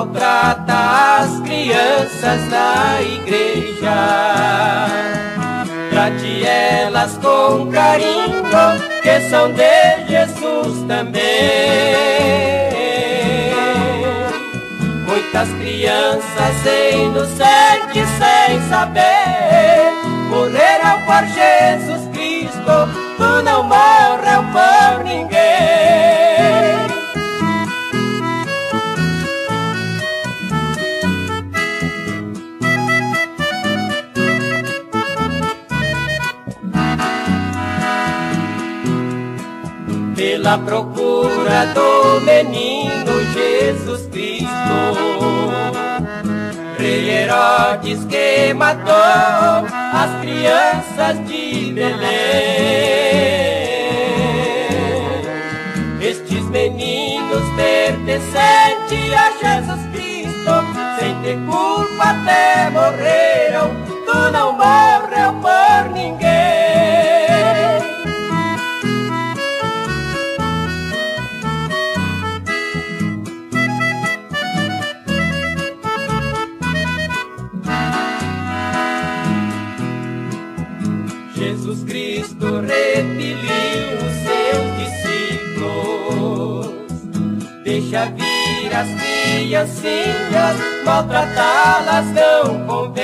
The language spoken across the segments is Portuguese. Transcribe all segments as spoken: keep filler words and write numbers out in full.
maltrata as crianças na igreja. Trate elas com carinho, que são de Jesus também. Muitas crianças inocentes sem saber morreram por Jesus Cristo. Tu não morreu por ninguém. Pela procura do menino Jesus Cristo, Rei Herodes que matou as crianças de Belém. Estes meninos pertencentes a Jesus Cristo, sem ter culpa até morreram. Tu não morreu por ninguém. Jesus Cristo repeliu os seus discípulos. Deixa vir as criancinhas, maltratá-las não convém.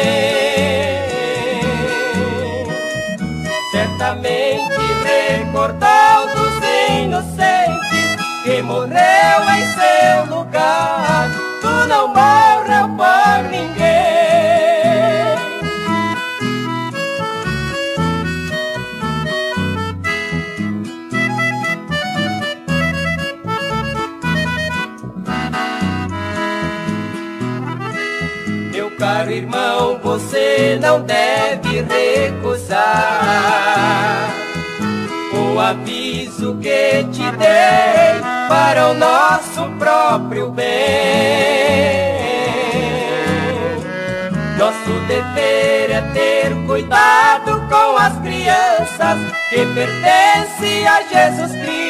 Certamente recordou dos inocentes que morreu em seu lugar. Tu não morreu por ninguém. Caro irmão, você não deve recusar o aviso que te dei para o nosso próprio bem. Nosso dever é ter cuidado com as crianças que pertencem a Jesus Cristo.